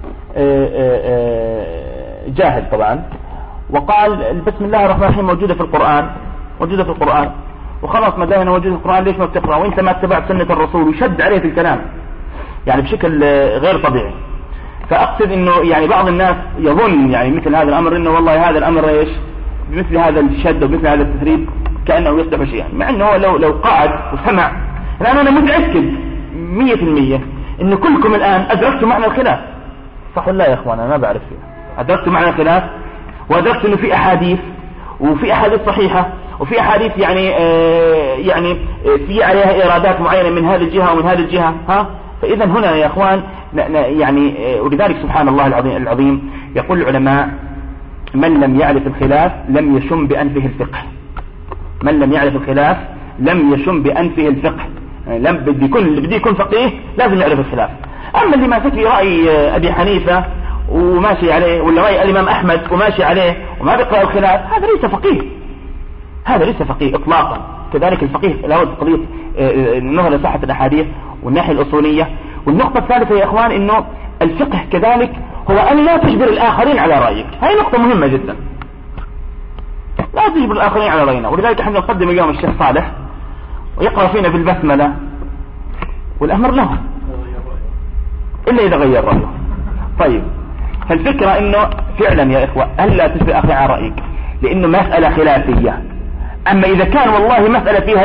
جاهل طبعا وقال بسم الله الرحمن الرحيم موجودة في القرآن، وخلاص ما دام موجودة في القرآن ليش ما بتقرأ وانت ما اتبعت سنة الرسول، وشد عليه في الكلام يعني بشكل غير طبيعي. فأقصد انه يعني بعض الناس يظن يعني مثل هذا الامر انه والله هذا الامر ايش بمثل هذا الشد ومثل هذا التثريب كأنه يصلح شيئا، مع انه هو لو قعد وسمع. الان انا متأكد 100% ان كلكم الان ادركتوا معنى الخلاف، صح ولا لا يا اخوان؟ انا ما بعرف فيها. ادركتوا معنى الخلاف وادركت انه في احاديث، وفي احاديث صحيحة، وفي احاديث يعني في عليها ايرادات معينة من هذه الجهة ومن هذه الجهة. فاذا هنا يا اخوان يعني ولذلك سبحان الله العظيم يقول العلماء من لم يعرف الخلاف لم يشم بأنفه الفقه. من لم يعرف الخلاف لم يشم بأنفه الفقه. لم بدي يكون فقيه لازم يعرف الخلاف. اما اللي ماسك لي رأي ابي حنيفة وماشي عليه، ولا رأي الامام احمد وماشي عليه وما بيقرأ الخلاف، هذا ليس فقيه، هذا ليس فقيه اطلاقا. كذلك الفقيه لابد قضية النظر لصحة الاحاديث والناحية الاصولية. والنقطة الثالثة يا اخوان انه الفقه كذلك هو ان لا تجبر الاخرين على رأيك. هاي نقطة مهمة جدا، لا تجبر الاخرين على رأينا. ولذلك احنا نقدم اليوم الشيخ صالح ويقرأ فينا بالبسملة والامر له الا اذا غير رأيه. طيب فالفكرة انه فعلا يا اخوة الا تجبر الاخرين على رأيك، لانه مسألة خلافية. اما اذا كان والله مسألة فيها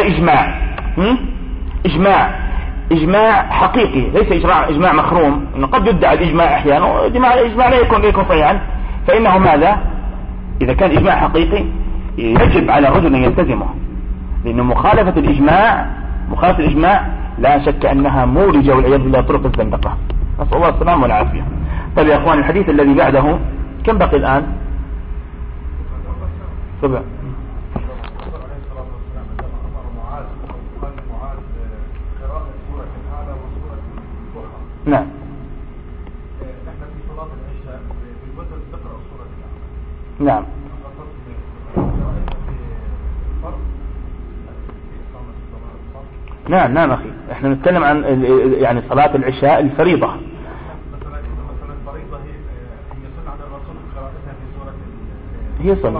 اجماع حقيقي ليس اجماع مخروم، انه قد يدعى الاجماع احيانا واجماع لا يكون صحيحا، فانه ماذا؟ اذا كان اجماع حقيقي يجب على الرجل ان يلتزمه، لانه مخالفة الاجماع لا شك انها مورجة والعياذ بالله طرق الزندقة، نسأل الله السلامة والعافية. طيب يا اخوان الحديث الذي بعده كم بقي الان؟ 7. نعم. نحن في صلاة العشاء بالوتر تقرأ سورة الأعلى. نعم. نعم أخي، احنا نتكلم عن يعني صلاة العشاء الفريضة. مثلا الفريضة هي سنة عن الرسول قراءتها في سورة هي سنة.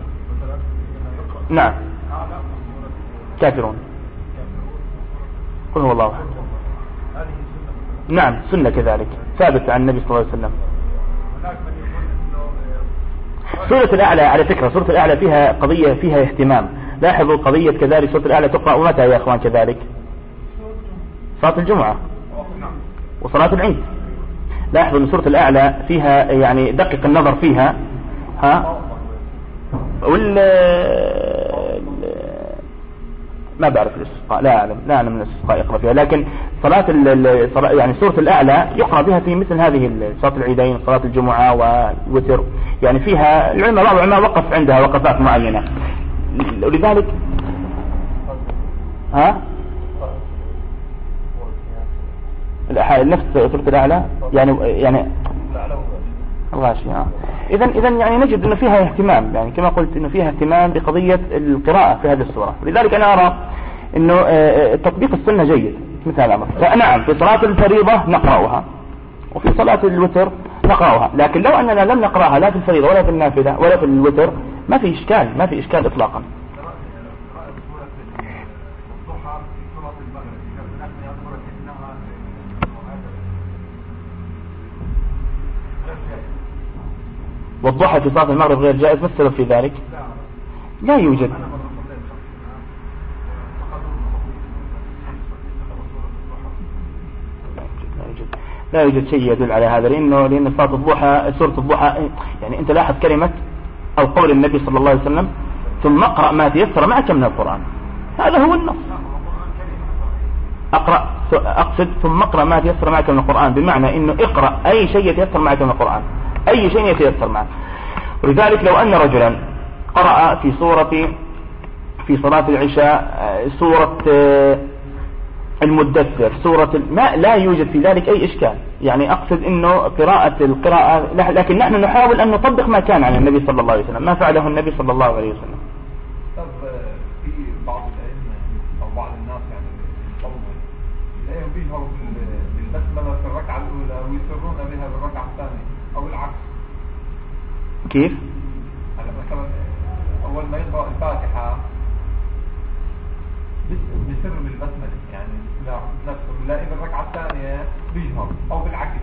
نعم. كافرون. قل هو الله أحد. نعم سنة كذلك ثابت عن النبي صلى الله عليه وسلم. سورة الأعلى على فكرة، سورة الأعلى فيها قضية فيها اهتمام. لاحظوا قضية كذلك سورة الأعلى تقرأ متى يا أخوان؟ كذلك صلاة الجمعة وصلاة العيد. لاحظوا أن سورة الأعلى فيها يعني دقق النظر فيها ما بعرف الاستسقاء، لا أعلم من الاستسقاء يقرأ فيها، لكن صلاة يعني سورة الأعلى يقرأ بها في مثل هذه صلاة العيدين، صلاة الجمعة والوتر، يعني فيها العلماء بعض العلماء وقف عندها وقفات معينة. ولذلك نفس سورة الأعلى يعني الغاشية. إذا يعني نجد أنه فيها اهتمام، يعني كما قلت أنه فيها اهتمام بقضية القراءة في هذه السورة. ولذلك أنا أرى أنه تطبيق السنة جيد مثل هذا الأمر. فنعم في صلاة الفريضة نقرأها وفي صلاة الوتر نقرأها، لكن لو أننا لم نقرأها لا في الفريضة ولا في النافلة ولا في الوتر ما في إشكال إطلاقا. والضحى في صلاة المغرب غير جائز، ما السبب في ذلك؟ لا يوجد. لا يوجد شيء يدل على هذا، لأن صلاة الضحى سورة الضحى يعني أنت لاحظ كلمة أو قول النبي صلى الله عليه وسلم ثم اقرأ ما تيسر معك من القرآن، هذا هو النص. أقصد ثم اقرأ ما تيسر معك من القرآن، بمعنى إنه اقرأ أي شيء يتيسر معك من القرآن، أي شيء يتيسر معك. ولذلك لو أن رجلا قرأ في صلاة العشاء سورة المدثر، لا يوجد في ذلك أي إشكال. يعني أقصد إنه القراءة، لكن نحن نحاول أن نطبق ما كان عن النبي صلى الله عليه وسلم، ما فعله النبي صلى الله عليه وسلم. الناس يعني يصلوا تلاقيهم بيجهروا بالبسملة في الركعة الأولى ويسرون بها بالركعة الثانية أو العكس. كيف؟ هلا مثلا أول ما يقرأ الفاتحة بيسر بالبسملة يعني لا نفسه، بنلاقي بالركعة الثانية بيجهر أو بالعكس.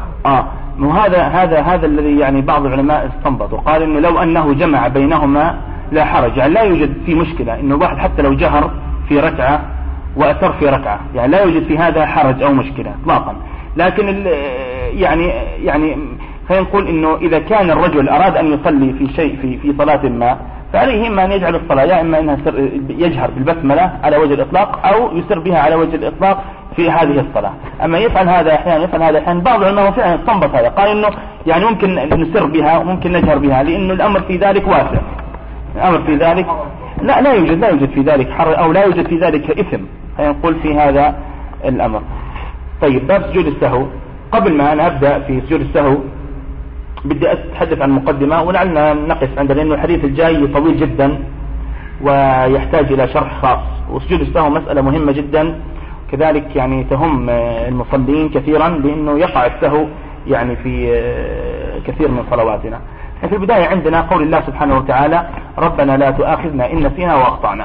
هذا الذي يعني بعض العلماء استنبط وقال إنه لو أنه جمع بينهما لا حرج، يعني لا يوجد في مشكلة إنه واحد حتى لو جهر في ركعة وأسر في ركعة، يعني لا يوجد في هذا حرج أو مشكلة إطلاقا. لكن يعني خلينا نقول إنه إذا كان الرجل أراد أن يصلي في شيء في صلاة ما، فعليه إما أن يجعل الصلاة يا إما أنها يجهر بالبسملة على وجه الإطلاق أو يسر بها على وجه الإطلاق في هذه الصلاة. أما يفعل هذا أحيانا يفعل هذا أحيانا، بعض العلماء فعلا استنبط هذا، قال إنه يعني ممكن نسر بها وممكن نجهر بها، لأنه الأمر في ذلك واسع. الأمر في ذلك لا يوجد في ذلك حرج أو لا يوجد في ذلك إثم، خلينا نقول في هذا الأمر. طيب باب سجود السهو. قبل ما أنا أبدأ في سجود السهو بدي أتحدث عن مقدمة ولعلنا نقف عند، لأنه الحديث الجاي طويل جدا ويحتاج إلى شرح خاص. وسجود السهو مسألة مهمة جدا كذلك، يعني تهم المصلين كثيرا، لأنه يقع السهو يعني في كثير من صلواتنا. في البداية عندنا قول الله سبحانه وتعالى: ربنا لا تؤاخذنا إن نسينا وأخطأنا.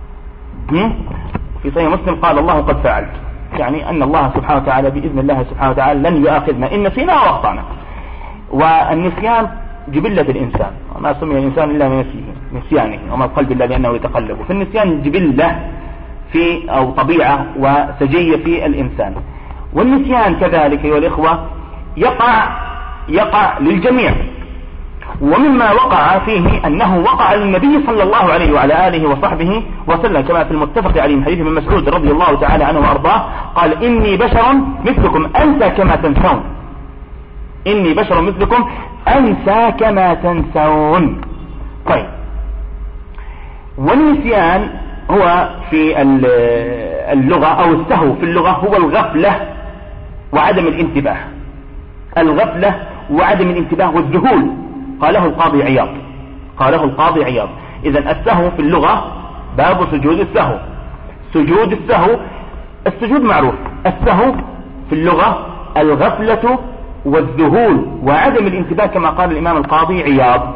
في صحيح مسلم قال: الله قد فعلت، يعني أن الله سبحانه وتعالى بإذن الله سبحانه وتعالى لن يؤاخذنا إن نسينا وأخطأنا. والنسيان جبلة الإنسان، وما سمي الإنسان إلا من نسيانه، وما القلب إلا لأنه يتقلب. فالنسيان جبلة في أو طبيعة وسجية في الإنسان. والنسيان كذلك أيها الإخوة يقع للجميع. ومما وقع فيه أنه وقع للنبي صلى الله عليه وعلى آله وصحبه وسلم، كما في المتفق عليه من حديث ابن مسعود رضي الله تعالى عنه وأرضاه قال: إني بشر مثلكم أنسى كما تنسون. إني بشر مثلكم أنسى كما تنسون. طيب، والنسيان هو في اللغة أو السهو في اللغة هو الغفلة وعدم الانتباه. الغفلة وعدم الانتباه والذهول. قاله القاضي عياض. إذن السهو في اللغة باب سجود السهو. سجود السهو، السجود معروف، السهو في اللغة الغفلة والذهول وعدم الانتباه كما قال الإمام القاضي عياض.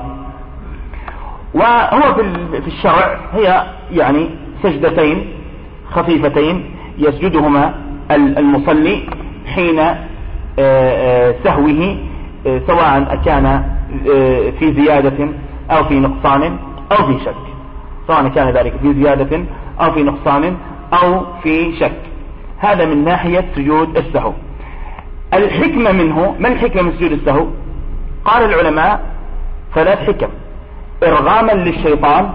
وهو في الشرع هي يعني سجدتين خفيفتين يسجدهما المصلي حين سهوه، سواء كان في زيادة أو في نقصان أو في شك، سواء كان ذلك في زيادة أو في نقصان أو في شك. هذا من ناحية سجود السهو. الحكمة منه، ما الحكمة من سجود السهو؟ قال العلماء 3 حكم: إرغاما للشيطان.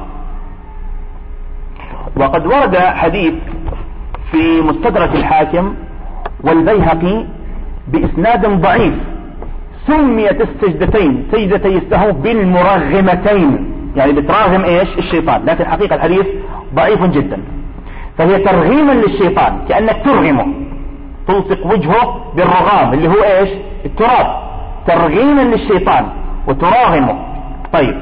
وقد ورد حديث في مستدرك الحاكم والبيهقي بإسناد ضعيف سميت السجدتين سجدتي السهو بالمرغمتين، يعني بتراغم ايش؟ الشيطان. لكن حقيقة الحديث ضعيف جدا، فهي ترغيما للشيطان، كأنك ترغمه، تلصق وجهه بالرغام اللي هو ايش؟ التراب، ترغيما للشيطان وتراغمه. طيب،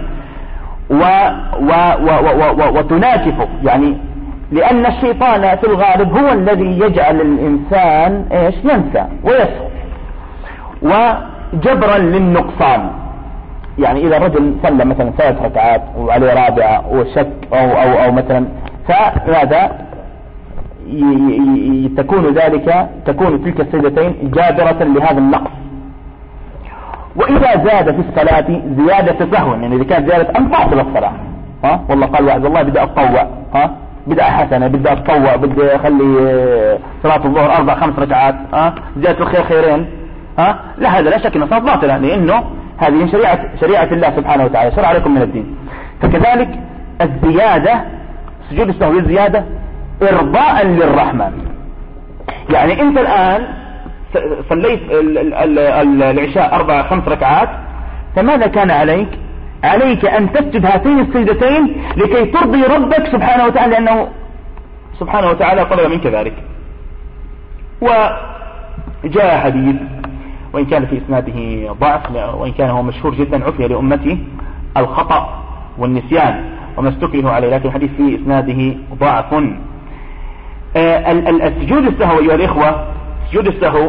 وتناكفه، يعني لأن الشيطان في الغالب هو الذي يجعل الإنسان ايش؟ ينسى ويسهو. وجبرا للنقصان، يعني إذا الرجل صلى مثلا 3 ركعات وعليه رابعة وشك أو مثلا، فهذا تكون تلك السجدتين جابرة لهذا النقص. وإذا زاد في الصلاة زيادة سهو، يعني إذا كانت زيادة أنفاصل الصلاة، والله قال واحد والله بدأ أتطوع، بدأ حسنة، بدأ أتطوع، بدأ أخلي صلاة الظهر 4-5 ركعات، زيادة الخير خيرين، لا، هذا لا شك أنه صلاة باطلة، لأنه هذه شريعة الله سبحانه وتعالى، شرع عليكم من الدين. فكذلك الزيادة، سجود السهو الزيادة إرضاء للرحمن. يعني أنت الآن صليت العشاء 4-5 ركعات، فماذا كان عليك؟ عليك أن تسجد هاتين السجدتين لكي ترضي ربك سبحانه وتعالى، لأنه سبحانه وتعالى طلب منك ذلك. وجاء حديث وإن كان في إسناده ضعف، وإن كان هو مشهور جدا: عفي لأمتي الخطأ والنسيان وما استكره عليه، لكن الحديث في إسناده ضعف. السجود السهو أيها الإخوة، سجود السهو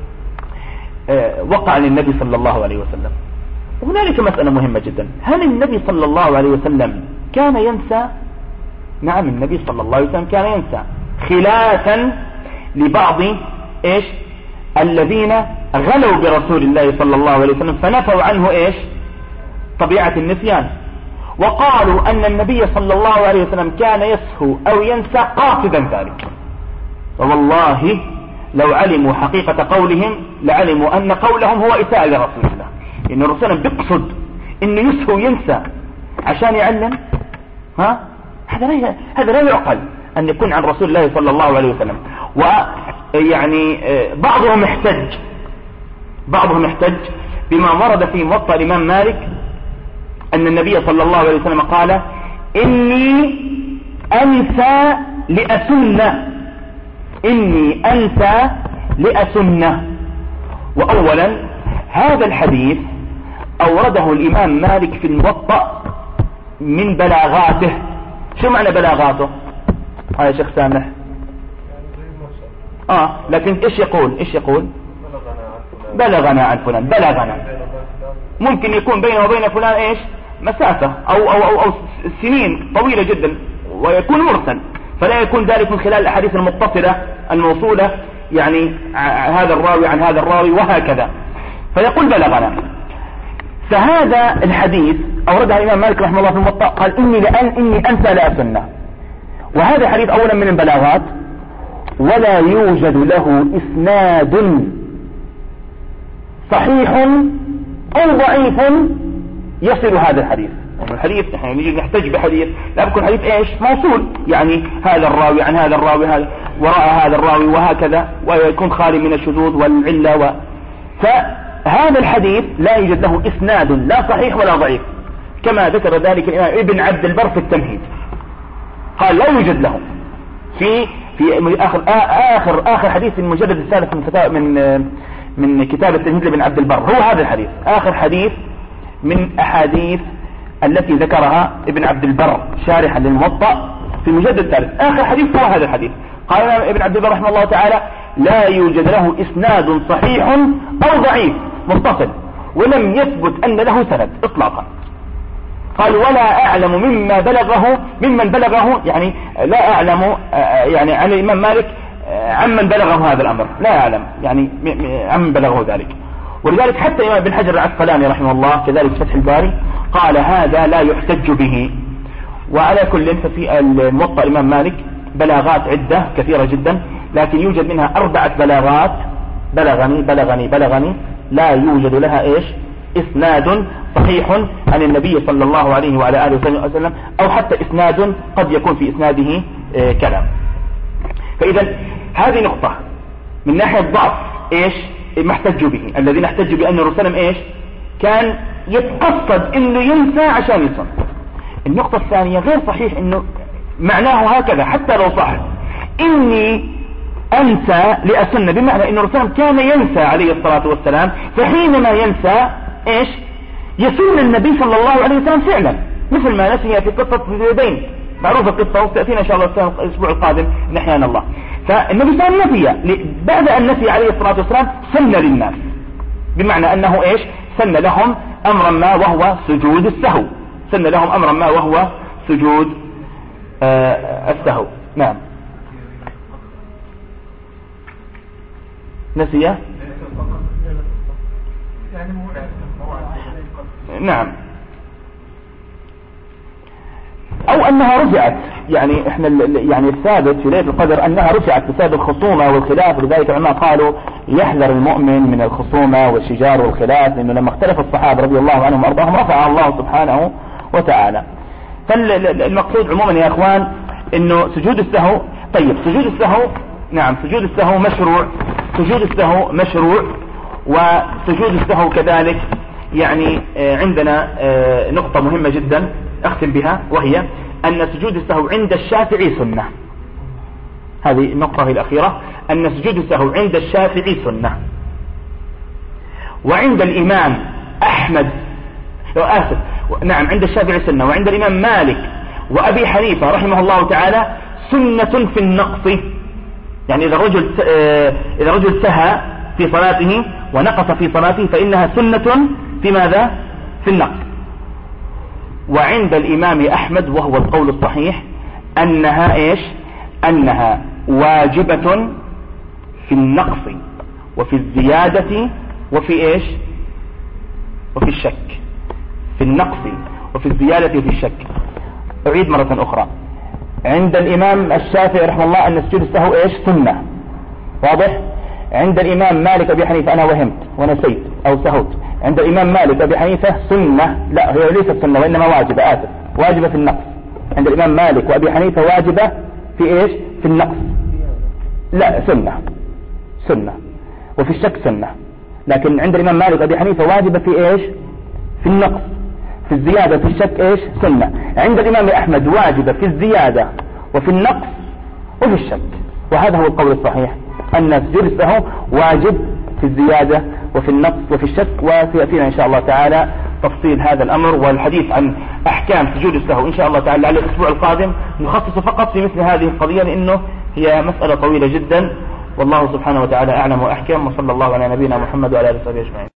وقع للنبي صلى الله عليه وسلم. وهنالك مسألة مهمة جدا، هل النبي صلى الله عليه وسلم كان ينسى؟ نعم، النبي صلى الله عليه وسلم كان ينسى، خلافا لبعض الذين غلوا برسول الله صلى الله عليه وسلم فنفوا عنه طبيعة النسيان، وقالوا أن النبي صلى الله عليه وسلم كان يسهو أو ينسى قاصدا ذلك. فوالله لو علموا حقيقة قولهم لعلموا أن قولهم هو إساءة لرسول الله، إن الرسول بيقصد إنه يسهو ينسى عشان يعلم. هذا لا يعقل أن يكون عن رسول الله صلى الله عليه وسلم. ويعني بعضهم احتج بما ورد في موطأ الإمام مالك أن النبي صلى الله عليه وسلم قال: إني أنسى لأسنة. وأولا هذا الحديث أورده الإمام مالك في الموطأ من بلاغاته. شو معنى بلاغاته؟ يا شيخ سامح. لكن ايش يقول؟ بلغنا عن فلان. بلغنا ممكن يكون بينه وبين فلان مسافة أو سنين طويلة جدا، ويكون مرسل، فلا يكون ذلك من خلال الأحاديث المتصلة الموصولة، يعني هذا الراوي عن هذا الراوي وهكذا، فيقول بلغنا. فهذا الحديث أوردها الإمام مالك رحمه الله في الموطأ، قال: إني أنسى لأسنة. وهذا الحديث أولا من البلاغات، ولا يوجد له إسناد صحيح أو ضعيف يصل هذا الحديث. الحديث نحن نيجي نحتج بحديث لا يكون حديث موصول، يعني هذا الراوي عن هذا الراوي، هذا وراء هذا الراوي وهكذا، ويكون خالي من الشذوذ والعلة فهذا الحديث لا يوجد له إسناد لا صحيح ولا ضعيف، كما ذكر ذلك الإمام ابن عبد البر في التمهيد، قال لا يوجد له في آخر حديث في المجلد الثالث من كتاب التمهيد لابن عبد البر، هو هذا الحديث آخر حديث من أحاديث التي ذكرها ابن عبد البر شارحا للموطأ في المجلد الثالث. آخر حديث هو هذا الحديث. قال ابن عبد البر رحمه الله تعالى: لا يوجد له إسناد صحيح أو ضعيف متصل، ولم يثبت أن له سند إطلاقا. قال: ولا أعلم ممن بلغه يعني لا أعلم يعني عن الإمام مالك عمن بلغه هذا الأمر، لا أعلم يعني عمن بلغه ذلك. ولذلك حتى الإمام ابن حجر العسقلاني رحمه الله كذلك فتح الباري قال: هذا لا يحتج به. وعلى كل ففي الموطأ الإمام مالك بلاغات عدة كثيرة جدا، لكن يوجد منها 4 بلاغات بلغني لا يوجد لها إسناد صحيح عن النبي صلى الله عليه وعلى آله وسلم، أو حتى إسناد قد يكون في إسناده كلام. فإذا هذه نقطة من ناحية ضعف ما احتجوا به، الذين احتجوا بأن الرسول كان يتقصد انه ينسى عشان يصل. النقطة الثانية غير صحيح انه معناه هكذا حتى لو صح، إني أنسى لأسن، بمعنى أن الرسول كان ينسى عليه الصلاة والسلام، فحينما ينسى يسن النبي صلى الله عليه وسلم فعلا، مثل ما نسي في قصة اليدين، معروفة القصة وتأتينا إن شاء الله الأسبوع القادم نحيانا الله. فالنبي صلى الله عليه وسلم نسي، بعد أن نسي عليه الصلاة والسلام سن للناس، بمعنى أنه سن لهم أمرا ما وهو سجود السهو، سن لهم أمرا ما وهو سجود السهو. نعم. نسي نعم، او انها رجعت، يعني احنا يعني الثابت في ليلة القدر انها رجعت بسبب الخصومة والخلاف، ولذلك العلماء قالوا يحذر المؤمن من الخصومة والشجار والخلاف، لانه لما اختلف الصحابة رضي الله عنهم وارضاهم رفع الله سبحانه وتعالى. فالمقصود عموما يا اخوان انه سجود السهو، طيب سجود السهو، نعم سجود السهو مشروع، سجود السهو مشروع، وسجود السهو كذلك يعني عندنا نقطة مهمة جدا اختم بها، وهي ان سجود السهو عند الشافعي سنة. هذه النقطة الأخيرة، ان سجود السهو عند الشافعي سنة، وعند الإمام أحمد نعم عند الشافعي سنة، وعند الإمام مالك وأبي حنيفة رحمه الله تعالى سنة في النقص، يعني إذا رجل سهى في صلاته ونقص في صلاته فإنها سنة في ماذا؟ في النقص. وعند الإمام أحمد وهو القول الصحيح أنها إيش؟ أنها واجبة في النقص وفي الزيادة وفي إيش؟ وفي الشك. في النقص وفي الزيادة وفي الشك. أعيد مرة أخرى. عند الإمام الشافعي رحمه الله أن سجود السهو إيش؟ سنة. واضح؟ عند الإمام مالك أبي حنيفة أنا وهمت ونسيت أو سهوت. عند الإمام مالك أبي حنيفة سنة، لا هي ليست سنة وإنما واجبة، آسف، واجبة في النقص. عند الإمام مالك وأبي حنيفة واجبة في إيش؟ في النقص. لا سنة وفي الشك سنة. لكن عند الإمام مالك وأبي حنيفة واجبة في إيش؟ في النقص. في الزيادة في الشك إيش؟ سنة. عند الإمام أحمد واجبة في الزيادة وفي النقص وفي الشك. وهذا هو القول الصحيح أن سجود السهو واجب في الزيادة وفي النقص وفي الشك. وسيأتينا إن شاء الله تعالى تفصيل هذا الأمر والحديث عن أحكام سجود السهو إن شاء الله تعالى على الأسبوع القادم، نخصص فقط في مثل هذه القضية لأنه هي مسألة طويلة جدا. والله سبحانه وتعالى أعلم وأحكم، وصلى الله على نبينا محمد وعلى آله وصحبه أجمعين.